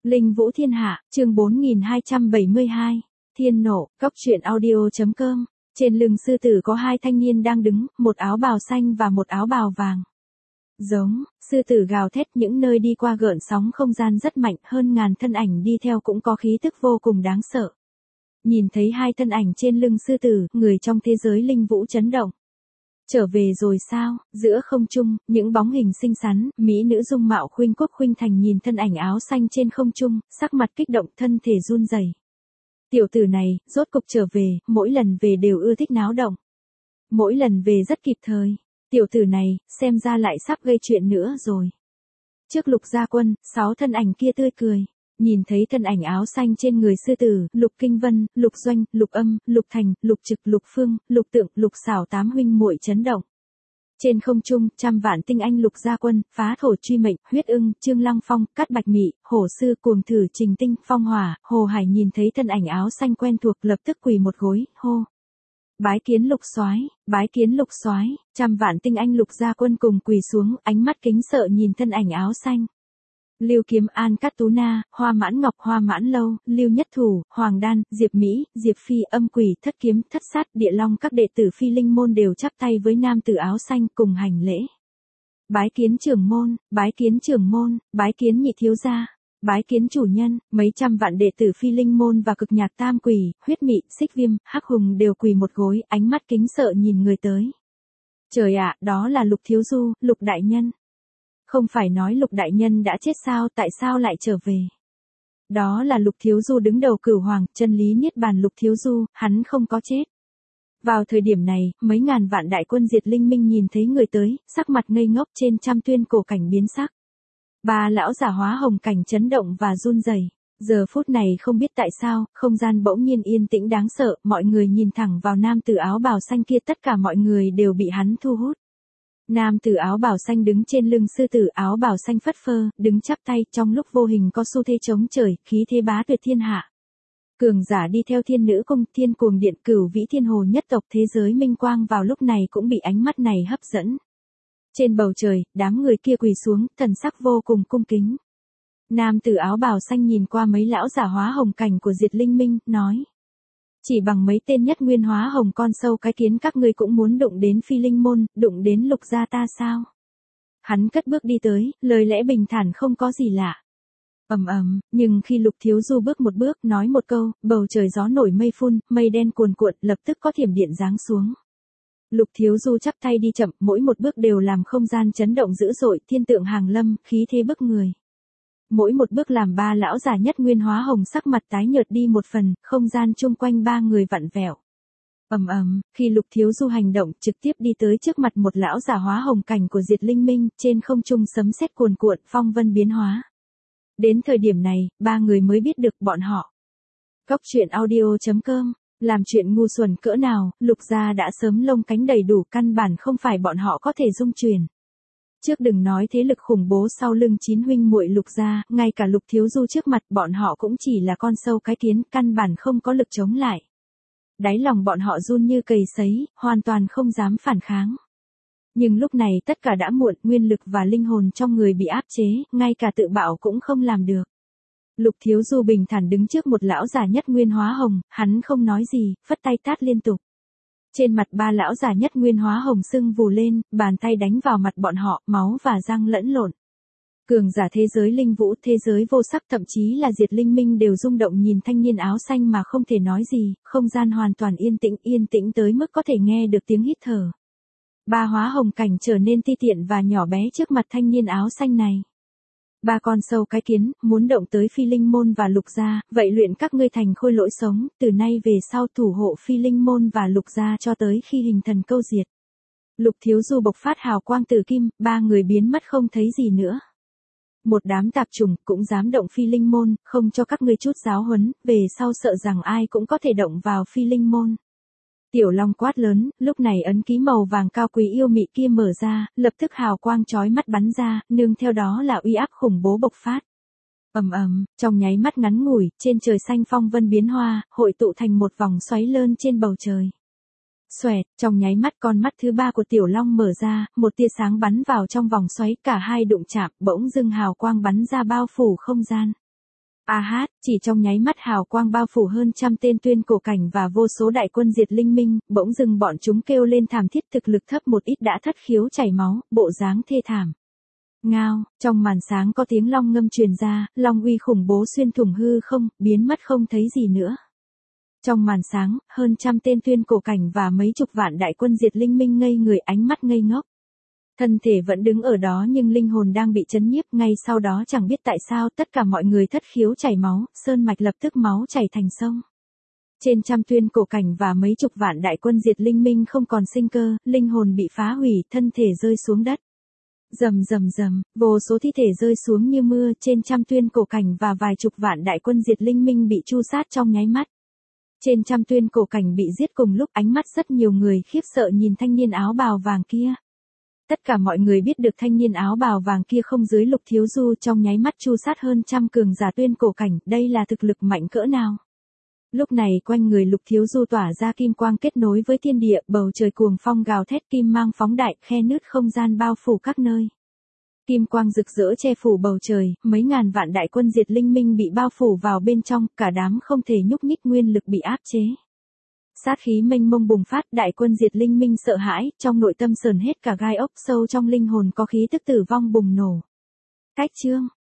Linh Vũ Thiên Hạ, chương 4272. Thiên nộ, cốc truyện audio.com. Trên lưng sư tử có hai thanh niên đang đứng, một áo bào xanh và một áo bào vàng. Giống, sư tử gào thét, những nơi đi qua gợn sóng không gian rất mạnh, hơn ngàn thân ảnh đi theo cũng có khí tức vô cùng đáng sợ. Nhìn thấy hai thân ảnh trên lưng sư tử, người trong thế giới linh vũ chấn động. Trở về rồi sao? Giữa không trung, những bóng hình xinh xắn, mỹ nữ dung mạo khuynh quốc khuynh thành nhìn thân ảnh áo xanh trên không trung, sắc mặt kích động, thân thể run rẩy. Tiểu tử này, rốt cục trở về, mỗi lần về đều ưa thích náo động. Mỗi lần về rất kịp thời. Tiểu tử này, xem ra lại sắp gây chuyện nữa rồi. Trước Lục Gia Quân, 6 thân ảnh kia tươi cười. Nhìn thấy thân ảnh áo xanh trên người sư tử, Lục Kinh Vân, Lục Doanh, Lục Âm, Lục Thành, Lục Trực, Lục Phương, Lục Tượng, Lục Xảo 8 huynh muội chấn động. Trên không trung, trăm vạn tinh anh Lục Gia Quân, Phá Thổ Truy Mệnh, Huyết Ưng, Trương Lăng Phong, Cát Bạch Mị, Hổ Sư, Cuồng Thử, Trình Tinh, Phong Hỏa, Hồ Hải nhìn thấy thân ảnh áo xanh quen thuộc lập tức quỳ một gối, hô. Bái kiến Lục Soái, bái kiến Lục Soái, trăm vạn tinh anh Lục Gia Quân cùng quỳ xuống, ánh mắt kính sợ nhìn thân ảnh áo xanh. Lưu Kiếm An, Cát Tú Na, Hoa Mãn Ngọc, Hoa Mãn Lâu, Lưu Nhất Thủ, Hoàng Đan, Diệp Mỹ, Diệp Phi, Âm Quỷ, Thất Kiếm, Thất Sát, Địa Long, các đệ tử Phi Linh môn đều chắp tay với nam tử áo xanh cùng hành lễ. Bái kiến trưởng môn, bái kiến trưởng môn, bái kiến nhị thiếu gia, bái kiến chủ nhân. Mấy trăm vạn đệ tử Phi Linh môn và Cực Nhạc Tam Quỷ, Huyết Mị, Xích Viêm, Hắc Hùng đều quỳ một gối, ánh mắt kính sợ nhìn người tới. Trời ạ, đó là Lục thiếu du, Lục đại nhân. Không phải nói Lục đại nhân đã chết sao, tại sao lại trở về? Đó là Lục thiếu du đứng đầu Cửu Hoàng, chân lý niết bàn Lục thiếu du, hắn không có chết. Vào thời điểm này, mấy ngàn vạn đại quân Diệt Linh Minh nhìn thấy người tới, sắc mặt ngây ngốc, trên trăm tuyên cổ cảnh biến sắc. Ba lão giả hóa hồng cảnh chấn động và run rẩy. Giờ phút này không biết tại sao, không gian bỗng nhiên yên tĩnh đáng sợ, mọi người nhìn thẳng vào nam tử áo bào xanh kia, tất cả mọi người đều bị hắn thu hút. Nam tử áo bào xanh đứng trên lưng sư tử, áo bào xanh phất phơ, đứng chắp tay, trong lúc vô hình có xu thế chống trời, khí thế bá tuyệt thiên hạ. Cường giả đi theo Thiên Nữ Cung, Thiên Cuồng Điện, Cửu Vĩ Thiên Hồ nhất tộc thế giới minh quang vào lúc này cũng bị ánh mắt này hấp dẫn. Trên bầu trời, đám người kia quỳ xuống, thần sắc vô cùng cung kính. Nam tử áo bào xanh nhìn qua mấy lão giả hóa hồng cảnh của Diệt Linh Minh, nói. Chỉ bằng mấy tên nhất nguyên hóa hồng con sâu cái kiến các ngươi cũng muốn đụng đến Phi Linh môn, đụng đến Lục gia ta sao? Hắn cất bước đi tới, lời lẽ bình thản không có gì lạ. Nhưng khi Lục thiếu du bước một bước, nói một câu, bầu trời gió nổi mây phun, mây đen cuồn cuộn, lập tức có thiểm điện giáng xuống. Lục thiếu du chắp tay đi chậm, mỗi một bước đều làm không gian chấn động dữ dội, thiên tượng hàng lâm, khí thế bức người. Mỗi một bước làm ba lão giả nhất nguyên hóa hồng sắc mặt tái nhợt đi một phần, không gian chung quanh ba người vặn vẹo. Khi Lục thiếu du hành động, trực tiếp đi tới trước mặt một lão giả hóa hồng cảnh của Diệt Linh Minh, trên không trung sấm sét cuồn cuộn, phong vân biến hóa. Đến thời điểm này, ba người mới biết được bọn họ. Cốc truyện audio.com. Làm chuyện ngu xuẩn cỡ nào, Lục gia đã sớm lông cánh đầy đủ, căn bản không phải bọn họ có thể dung chuyển. Trước đừng nói thế lực khủng bố sau lưng 9 huynh muội Lục gia, ngay cả Lục thiếu du trước mặt bọn họ cũng chỉ là con sâu cái kiến, căn bản không có lực chống lại. Đáy lòng bọn họ run như cầy sấy, hoàn toàn không dám phản kháng. Nhưng lúc này tất cả đã muộn, nguyên lực và linh hồn trong người bị áp chế, ngay cả tự bạo cũng không làm được. Lục thiếu du bình thản đứng trước một lão già nhất nguyên hóa hồng, hắn không nói gì, phất tay tát liên tục. Trên mặt ba lão già nhất nguyên hóa hồng sưng vù lên, bàn tay đánh vào mặt bọn họ, máu và răng lẫn lộn. Cường giả thế giới linh vũ, thế giới vô sắc, thậm chí là Diệt Linh Minh đều rung động nhìn thanh niên áo xanh mà không thể nói gì, không gian hoàn toàn yên tĩnh tới mức có thể nghe được tiếng hít thở. Ba hóa hồng cảnh trở nên ti tiện và nhỏ bé trước mặt thanh niên áo xanh này. Ba con sâu cái kiến, muốn động tới Phi Linh môn và Lục gia, vậy luyện các ngươi thành khôi lỗi sống, từ nay về sau thủ hộ Phi Linh môn và Lục gia cho tới khi hình thần câu diệt. Lục thiếu du bộc phát hào quang tử kim, ba người biến mất không thấy gì nữa. Một đám tạp chủng cũng dám động Phi Linh môn, không cho các ngươi chút giáo huấn, về sau sợ rằng ai cũng có thể động vào Phi Linh môn. Tiểu Long quát lớn, lúc này ấn ký màu vàng cao quý yêu mị kia mở ra, lập tức hào quang chói mắt bắn ra, nương theo đó là uy áp khủng bố bộc phát. Trong nháy mắt ngắn ngủi, trên trời xanh phong vân biến hoa, hội tụ thành một vòng xoáy lớn trên bầu trời. Xoẹt, trong nháy mắt con mắt thứ ba của Tiểu Long mở ra, một tia sáng bắn vào trong vòng xoáy, cả hai đụng chạm, bỗng dưng hào quang bắn ra bao phủ không gian. Chỉ trong nháy mắt hào quang bao phủ hơn trăm tên tuyên cổ cảnh và vô số đại quân diệt linh minh, bỗng dưng bọn chúng kêu lên thảm thiết, thực lực thấp một ít đã thất khiếu chảy máu, bộ dáng thê thảm. Ngao, trong màn sáng có tiếng long ngâm truyền ra, long uy khủng bố xuyên thủng hư không, biến mất không thấy gì nữa. Trong màn sáng, hơn trăm tên tuyên cổ cảnh và mấy chục vạn đại quân diệt linh minh ngây người, ánh mắt ngây ngốc. Thân thể vẫn đứng ở đó nhưng linh hồn đang bị chấn nhiếp, ngay sau đó chẳng biết tại sao tất cả mọi người thất khiếu chảy máu, sơn mạch lập tức máu chảy thành sông. Trên trăm tuyên cổ cảnh và mấy chục vạn đại quân diệt linh minh không còn sinh cơ, linh hồn bị phá hủy, thân thể rơi xuống đất. Rầm rầm rầm, vô số thi thể rơi xuống như mưa, trên trăm tuyên cổ cảnh và vài chục vạn đại quân diệt linh minh bị tru sát trong nháy mắt. Trên trăm tuyên cổ cảnh bị giết cùng lúc, ánh mắt rất nhiều người khiếp sợ nhìn thanh niên áo bào vàng kia. Tất cả mọi người biết được thanh niên áo bào vàng kia không dưới Lục Thiếu Du, trong nháy mắt tru sát hơn trăm cường giả tuyên cổ cảnh, đây là thực lực mạnh cỡ nào. Lúc này quanh người Lục Thiếu Du tỏa ra kim quang kết nối với thiên địa, bầu trời cuồng phong gào thét, kim mang phóng đại, khe nứt không gian bao phủ các nơi. Kim quang rực rỡ che phủ bầu trời, mấy ngàn vạn đại quân diệt linh minh bị bao phủ vào bên trong, cả đám không thể nhúc nhích, nguyên lực bị áp chế. Sát khí mênh mông bùng phát, đại quân diệt linh minh sợ hãi, trong nội tâm sờn hết cả gai ốc, sâu trong linh hồn có khí tức tử vong bùng nổ. Cách chương